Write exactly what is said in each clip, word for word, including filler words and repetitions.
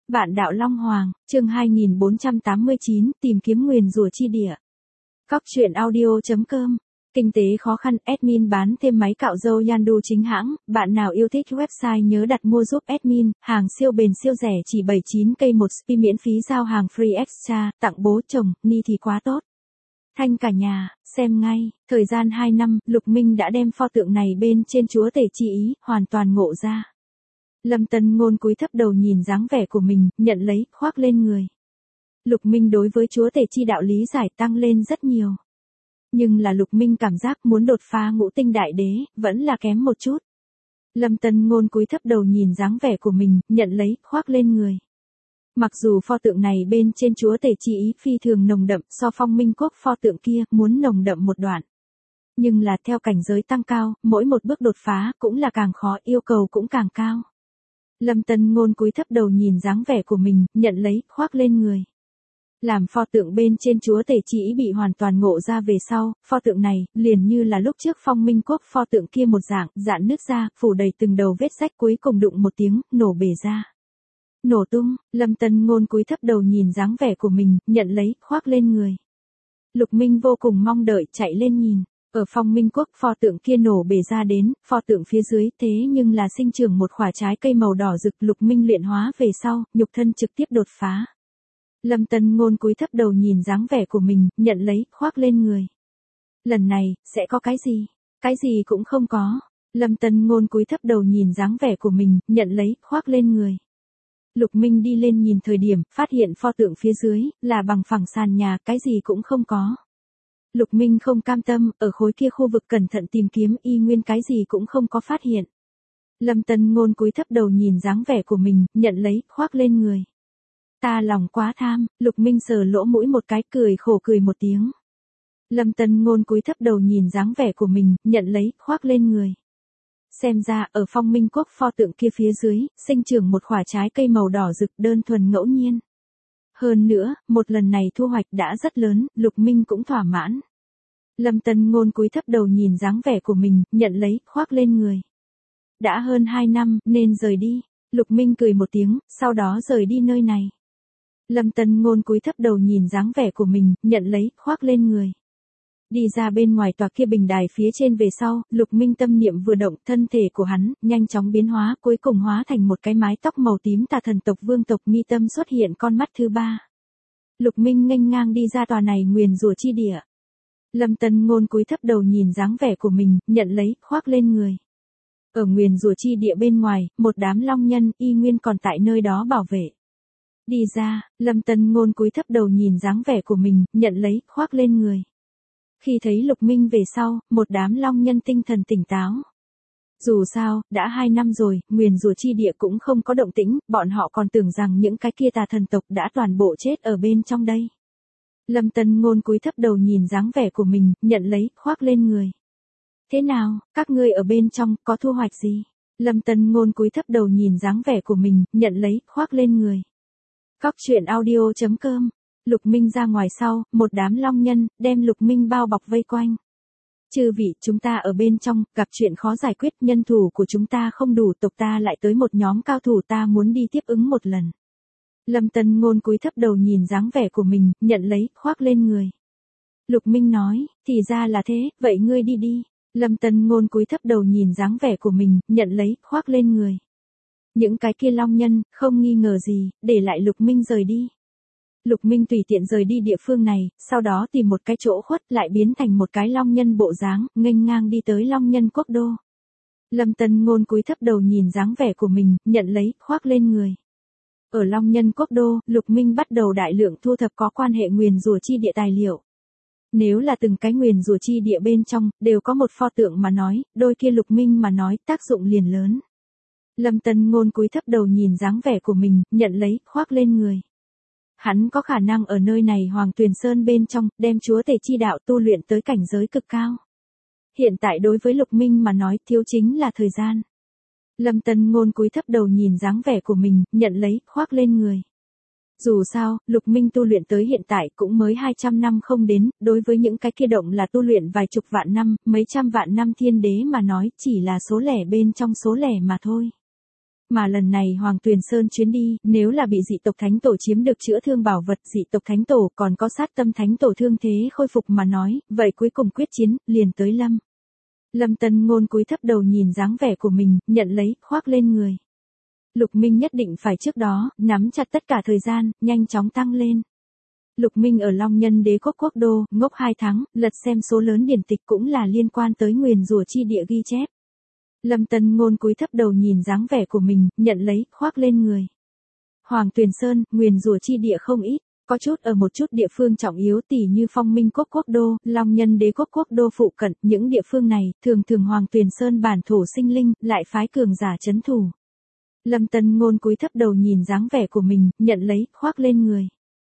Vạn đạo Long Hoàng, chương hai nghìn bốn trăm tám mươi chín, tìm kiếm nguyền rủa chi địa. Cóc truyện audio chấm com. Kinh tế khó khăn, admin bán thêm máy cạo râu Yandu chính hãng, bạn nào yêu thích website nhớ đặt mua giúp admin, hàng siêu bền siêu rẻ chỉ bảy mươi chín k một spi miễn phí giao hàng free extra, tặng bố chồng, ni thì quá tốt. Thanh cả nhà, xem ngay, thời gian hai năm, Lục Minh đã đem pho tượng này bên trên chúa tể chi ý, hoàn toàn ngộ ra. Lâm Tân Ngôn cúi thấp đầu nhìn dáng vẻ của mình, nhận lấy, khoác lên người. Lục Minh đối với chúa tể chi đạo lý giải tăng lên rất nhiều. Nhưng là Lục Minh cảm giác muốn đột phá ngũ tinh đại đế, vẫn là kém một chút. Lâm Tân Ngôn cúi thấp đầu nhìn dáng vẻ của mình, nhận lấy, khoác lên người. Mặc dù pho tượng này bên trên chúa tể chi ý phi thường nồng đậm so Phong Minh Quốc pho tượng kia muốn nồng đậm một đoạn. Nhưng là theo cảnh giới tăng cao, mỗi một bước đột phá cũng là càng khó, yêu cầu cũng càng cao. Lâm Tân Ngôn cúi thấp đầu nhìn dáng vẻ của mình, nhận lấy, khoác lên người. Làm pho tượng bên trên chúa tể chi ý bị hoàn toàn ngộ ra về sau, pho tượng này, liền như là lúc trước Phong Minh Quốc pho tượng kia một dạng, dạn nứt ra, phủ đầy từng đầu vết rách cuối cùng đụng một tiếng, nổ bể ra. Nổ tung, Lâm Tân Ngôn cúi thấp đầu nhìn dáng vẻ của mình, nhận lấy, khoác lên người. Lục Minh vô cùng mong đợi chạy lên nhìn. Ở Phong Minh Quốc pho tượng kia nổ bể ra đến, pho tượng phía dưới thế nhưng là sinh trưởng một quả trái cây màu đỏ rực. Lục Minh luyện hóa về sau, nhục thân trực tiếp đột phá. Lâm Tân Ngôn cúi thấp đầu nhìn dáng vẻ của mình, nhận lấy, khoác lên người. Lần này, sẽ có cái gì? Cái gì cũng không có. Lâm Tân Ngôn cúi thấp đầu nhìn dáng vẻ của mình, nhận lấy, khoác lên người. Lục Minh đi lên nhìn thời điểm, phát hiện pho tượng phía dưới, là bằng phẳng sàn nhà, cái gì cũng không có. Lục Minh không cam tâm, ở khối kia khu vực cẩn thận tìm kiếm y nguyên cái gì cũng không có phát hiện. Lâm Tân Ngôn cúi thấp đầu nhìn dáng vẻ của mình, nhận lấy, khoác lên người. Ta lòng quá tham, Lục Minh sờ lỗ mũi một cái, cười khổ cười một tiếng. Lâm Tân Ngôn cúi thấp đầu nhìn dáng vẻ của mình, nhận lấy, khoác lên người. Xem ra, ở Phong Minh Quốc pho tượng kia phía dưới, sinh trưởng một quả trái cây màu đỏ rực đơn thuần ngẫu nhiên. Hơn nữa, một lần này thu hoạch đã rất lớn, Lục Minh cũng thỏa mãn. Lâm Tân Ngôn cúi thấp đầu nhìn dáng vẻ của mình, nhận lấy, khoác lên người. Đã hơn hai năm, nên rời đi. Lục Minh cười một tiếng, sau đó rời đi nơi này. Lâm Tân Ngôn cúi thấp đầu nhìn dáng vẻ của mình, nhận lấy, khoác lên người. Đi ra bên ngoài tòa kia bình đài phía trên về sau, Lục Minh tâm niệm vừa động, thân thể của hắn, nhanh chóng biến hóa, cuối cùng hóa thành một cái mái tóc màu tím tà thần tộc vương tộc mi tâm xuất hiện con mắt thứ ba. Lục Minh nghênh ngang đi ra tòa này nguyền rủa chi địa. Lâm Tân Ngôn cúi thấp đầu nhìn dáng vẻ của mình, nhận lấy, khoác lên người. Ở nguyền rủa chi địa bên ngoài, một đám long nhân, y nguyên còn tại nơi đó bảo vệ. Đi ra, Lâm Tân Ngôn cúi thấp đầu nhìn dáng vẻ của mình, nhận lấy, khoác lên người. Khi thấy Lục Minh về sau, một đám long nhân tinh thần tỉnh táo. Dù sao, đã hai năm rồi, nguyền rủa chi địa cũng không có động tĩnh, bọn họ còn tưởng rằng những cái kia tà thần tộc đã toàn bộ chết ở bên trong đây. Lâm Tân Ngôn cúi thấp đầu nhìn dáng vẻ của mình, nhận lấy, khoác lên người. Thế nào, các ngươi ở bên trong, có thu hoạch gì? Lâm Tân Ngôn cúi thấp đầu nhìn dáng vẻ của mình, nhận lấy, khoác lên người. Cóc truyện audio chấm com. Lục Minh ra ngoài sau, một đám long nhân, đem Lục Minh bao bọc vây quanh. Chư vị, chúng ta ở bên trong, gặp chuyện khó giải quyết, nhân thủ của chúng ta không đủ, tộc ta lại tới một nhóm cao thủ, ta muốn đi tiếp ứng một lần. Lâm Tân Ngôn cúi thấp đầu nhìn dáng vẻ của mình, nhận lấy, khoác lên người. Lục Minh nói, thì ra là thế, vậy ngươi đi đi. Lâm Tân Ngôn cúi thấp đầu nhìn dáng vẻ của mình, nhận lấy, khoác lên người. Những cái kia long nhân, không nghi ngờ gì, để lại Lục Minh rời đi. Lục Minh tùy tiện rời đi địa phương này, sau đó tìm một cái chỗ khuất lại biến thành một cái long nhân bộ dáng, nghênh ngang đi tới long nhân quốc đô. Lâm Tân Ngôn cúi thấp đầu nhìn dáng vẻ của mình, nhận lấy, khoác lên người. Ở long nhân quốc đô, Lục Minh bắt đầu đại lượng thu thập có quan hệ nguyền rủa chi địa tài liệu. Nếu là từng cái nguyền rủa chi địa bên trong, đều có một pho tượng mà nói, đôi kia Lục Minh mà nói, tác dụng liền lớn. Lâm Tân Ngôn cúi thấp đầu nhìn dáng vẻ của mình, nhận lấy, khoác lên người. Hắn có khả năng ở nơi này Hoàng Tuyền Sơn bên trong, đem chúa tể chi đạo tu luyện tới cảnh giới cực cao. Hiện tại đối với Lục Minh mà nói, thiếu chính là thời gian. Lâm Tân Ngôn cúi thấp đầu nhìn dáng vẻ của mình, nhận lấy, khoác lên người. Dù sao, Lục Minh tu luyện tới hiện tại cũng mới hai trăm năm không đến, đối với những cái kia động là tu luyện vài chục vạn năm, mấy trăm vạn năm thiên đế mà nói, chỉ là số lẻ bên trong số lẻ mà thôi. Mà lần này Hoàng Tuyền Sơn chuyến đi, nếu là bị dị tộc thánh tổ chiếm được chữa thương bảo vật, dị tộc thánh tổ còn có sát tâm thánh tổ thương thế khôi phục mà nói, vậy cuối cùng quyết chiến, liền tới Lâm. Lâm Tân Ngôn cúi thấp đầu nhìn dáng vẻ của mình, nhận lấy, khoác lên người. Lục Minh nhất định phải trước đó, nắm chặt tất cả thời gian, nhanh chóng tăng lên. Lục Minh ở Long Nhân Đế quốc quốc đô, ngốc hai tháng, lật xem số lớn điển tịch cũng là liên quan tới nguyền rủa chi địa ghi chép. Lâm Tân Ngôn cúi thấp đầu nhìn dáng vẻ của mình, nhận lấy, khoác lên người. Hoàng Tuyền Sơn, nguyền rủa chi địa không ít, có chút ở một chút địa phương trọng yếu tỉ như Phong Minh quốc quốc đô, Long Nhân Đế quốc quốc đô phụ cận, những địa phương này, thường thường Hoàng Tuyền Sơn bản thổ sinh linh, lại phái cường giả trấn thủ. Lâm Tân Ngôn cúi thấp đầu nhìn dáng vẻ của mình, nhận lấy, khoác lên người.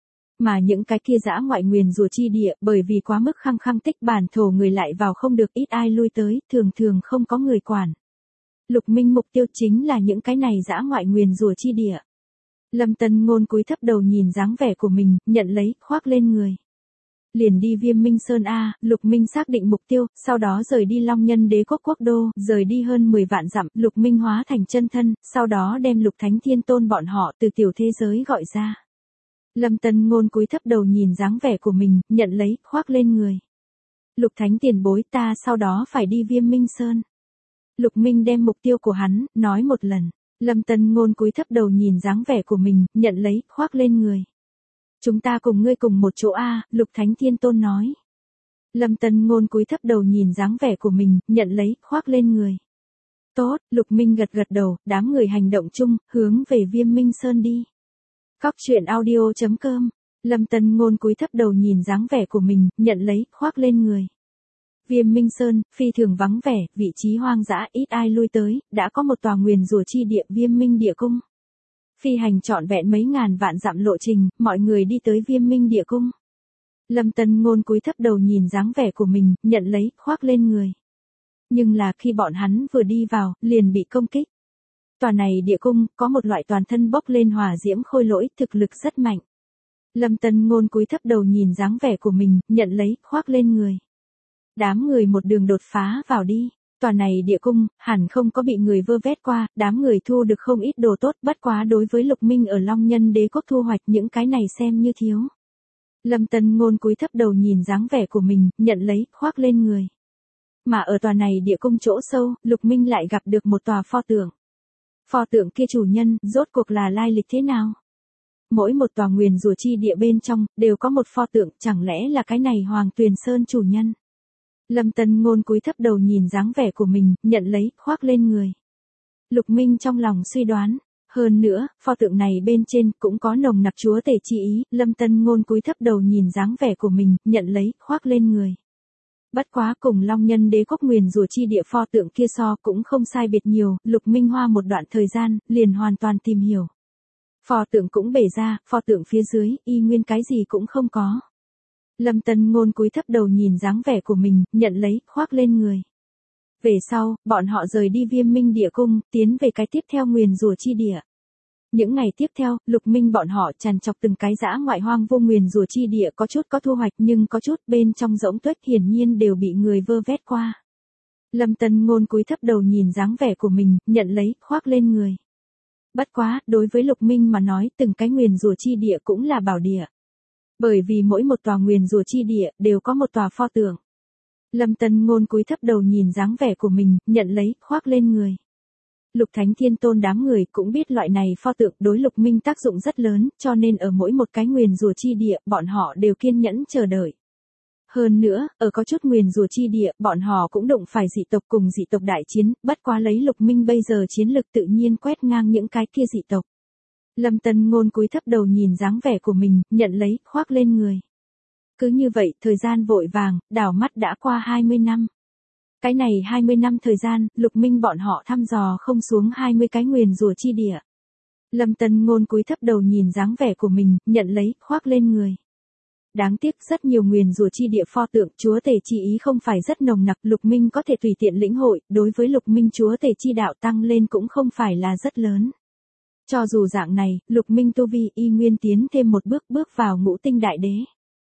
Mà những cái kia dã ngoại nguyền rủa chi địa, bởi vì quá mức khăng khăng tích bản thổ người lại vào không được, ít ai lui tới, thường thường không có người quản. Lục Minh mục tiêu chính là những cái này dã ngoại nguyền rủa chi địa. Lâm Tân Ngôn cúi thấp đầu nhìn dáng vẻ của mình, nhận lấy, khoác lên người. Liền đi Viêm Minh Sơn A, Lục Minh xác định mục tiêu, sau đó rời đi Long Nhân Đế quốc quốc đô, rời đi hơn mười vạn dặm, Lục Minh hóa thành chân thân, sau đó đem Lục Thánh Thiên Tôn bọn họ từ tiểu thế giới gọi ra. Lâm Tân Ngôn cúi thấp đầu nhìn dáng vẻ của mình, nhận lấy, khoác lên người. Lục Thánh tiền bối, ta sau đó phải đi Viêm Minh Sơn. Lục Minh đem mục tiêu của hắn, nói một lần. Lâm Tân Ngôn cúi thấp đầu nhìn dáng vẻ của mình, nhận lấy, khoác lên người. Chúng ta cùng ngươi cùng một chỗ A, Lục Thánh Thiên Tôn nói. Lâm Tân Ngôn cúi thấp đầu nhìn dáng vẻ của mình, nhận lấy, khoác lên người. Tốt, Lục Minh gật gật đầu, đám người hành động chung, hướng về Viêm Minh Sơn đi. Cóc truyện audio chấm com. Lâm Tân Ngôn cúi thấp đầu nhìn dáng vẻ của mình, nhận lấy, khoác lên người. Viêm Minh Sơn, phi thường vắng vẻ, vị trí hoang dã, ít ai lui tới, đã có một tòa nguyền rủa chi địa Viêm Minh Địa Cung. Phi hành trọn vẹn mấy ngàn vạn dặm lộ trình, mọi người đi tới Viêm Minh Địa Cung. Lâm Tân Ngôn cúi thấp đầu nhìn dáng vẻ của mình, nhận lấy, khoác lên người. Nhưng là khi bọn hắn vừa đi vào, liền bị công kích. Tòa này địa cung, có một loại toàn thân bốc lên hỏa diễm khôi lỗi, thực lực rất mạnh. Lâm Tân Ngôn cúi thấp đầu nhìn dáng vẻ của mình, nhận lấy, khoác lên người. Đám người một đường đột phá vào đi. Tòa này địa cung, hẳn không có bị người vơ vét qua, đám người thu được không ít đồ tốt, bất quá đối với Lục Minh ở Long Nhân Đế quốc thu hoạch những cái này xem như thiếu. Lâm Tân Ngôn cúi thấp đầu nhìn dáng vẻ của mình, nhận lấy, khoác lên người. Mà ở tòa này địa cung chỗ sâu, Lục Minh lại gặp được một tòa pho tượng. Pho tượng kia chủ nhân, rốt cuộc là lai lịch thế nào? Mỗi một tòa nguyền rủa chi địa bên trong, đều có một pho tượng, chẳng lẽ là cái này Hoàng Tuyền Sơn chủ nhân? Lâm Tân Ngôn cúi thấp đầu nhìn dáng vẻ của mình, nhận lấy, khoác lên người. Lục Minh trong lòng suy đoán. Hơn nữa, pho tượng này bên trên cũng có nồng nặc chúa tể chi ý, Lâm Tân Ngôn cúi thấp đầu nhìn dáng vẻ của mình, nhận lấy, khoác lên người. Bất quá cùng Long Nhân Đế quốc nguyền rủa chi địa pho tượng kia so cũng không sai biệt nhiều, Lục Minh hoa một đoạn thời gian, liền hoàn toàn tìm hiểu. Pho tượng cũng bể ra, pho tượng phía dưới, y nguyên cái gì cũng không có. Lâm Tân Ngôn cúi thấp đầu nhìn dáng vẻ của mình, nhận lấy, khoác lên người. Về sau, bọn họ rời đi Viêm Minh Địa Cung, tiến về cái tiếp theo nguyền rủa chi địa. Những ngày tiếp theo, Lục Minh bọn họ tràn trọc từng cái dã ngoại hoang vô nguyền rủa chi địa, có chút có thu hoạch nhưng có chút bên trong rỗng tuếch hiển nhiên đều bị người vơ vét qua. Lâm Tân Ngôn cúi thấp đầu nhìn dáng vẻ của mình, nhận lấy, khoác lên người. Bất quá, đối với Lục Minh mà nói, từng cái nguyền rủa chi địa cũng là bảo địa. Bởi vì mỗi một tòa nguyền rủa chi địa đều có một tòa pho tượng. Lâm Tân Ngôn cúi thấp đầu nhìn dáng vẻ của mình, nhận lấy, khoác lên người. Lục Thánh Thiên Tôn đám người cũng biết loại này pho tượng đối Lục Minh tác dụng rất lớn, cho nên ở mỗi một cái nguyền rủa chi địa, bọn họ đều kiên nhẫn chờ đợi. Hơn nữa, ở có chút nguyền rủa chi địa, bọn họ cũng đụng phải dị tộc cùng dị tộc đại chiến, bất quá lấy Lục Minh bây giờ chiến lực tự nhiên quét ngang những cái kia dị tộc. Lâm Tân Ngôn cúi thấp đầu nhìn dáng vẻ của mình, nhận lấy, khoác lên người. Cứ như vậy, thời gian vội vàng, đảo mắt đã qua hai mươi năm. Cái này hai mươi năm thời gian, Lục Minh bọn họ thăm dò không xuống hai mươi cái nguyền rủa chi địa. Lâm Tân Ngôn cúi thấp đầu nhìn dáng vẻ của mình, nhận lấy, khoác lên người. Đáng tiếc rất nhiều nguyền rủa chi địa pho tượng chúa tể chi ý không phải rất nồng nặc, Lục Minh có thể tùy tiện lĩnh hội, đối với Lục Minh chúa tể chi đạo tăng lên cũng không phải là rất lớn. Cho dù dạng này, Lục Minh tu vi y nguyên tiến thêm một bước bước vào ngũ tinh đại đế.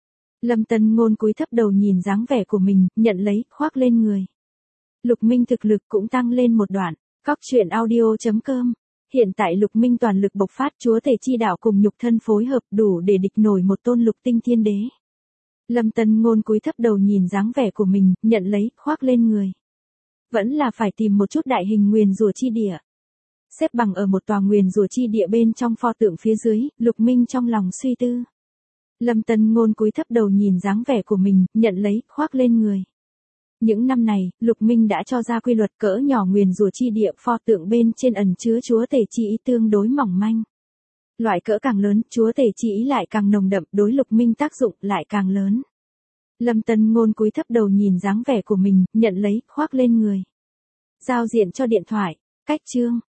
Lâm Tân Ngôn cúi thấp đầu nhìn dáng vẻ của mình, nhận lấy, khoác lên người. Lục Minh thực lực cũng tăng lên một đoạn. Cóc truyện audio chấm com Hiện tại Lục Minh toàn lực bộc phát, chúa tể chi đạo cùng nhục thân phối hợp đủ để địch nổi một tôn lục tinh thiên đế. Lâm Tân Ngôn cúi thấp đầu nhìn dáng vẻ của mình, nhận lấy, khoác lên người. Vẫn là phải tìm một chút đại hình nguyền rủa chi địa. Xếp bằng ở một tòa nguyền rủa chi địa bên trong pho tượng phía dưới, Lục Minh trong lòng suy tư. Lâm Tân Ngôn cúi thấp đầu nhìn dáng vẻ của mình, nhận lấy, khoác lên người. Những năm này, Lục Minh đã cho ra quy luật cỡ nhỏ nguyền rủa chi địa, pho tượng bên trên ẩn chứa chúa tể chi ý tương đối mỏng manh. Loại cỡ càng lớn, chúa tể chi ý lại càng nồng đậm, đối Lục Minh tác dụng lại càng lớn. Lâm Tân Ngôn cúi thấp đầu nhìn dáng vẻ của mình, nhận lấy, khoác lên người. Giao diện cho điện thoại, cách chương.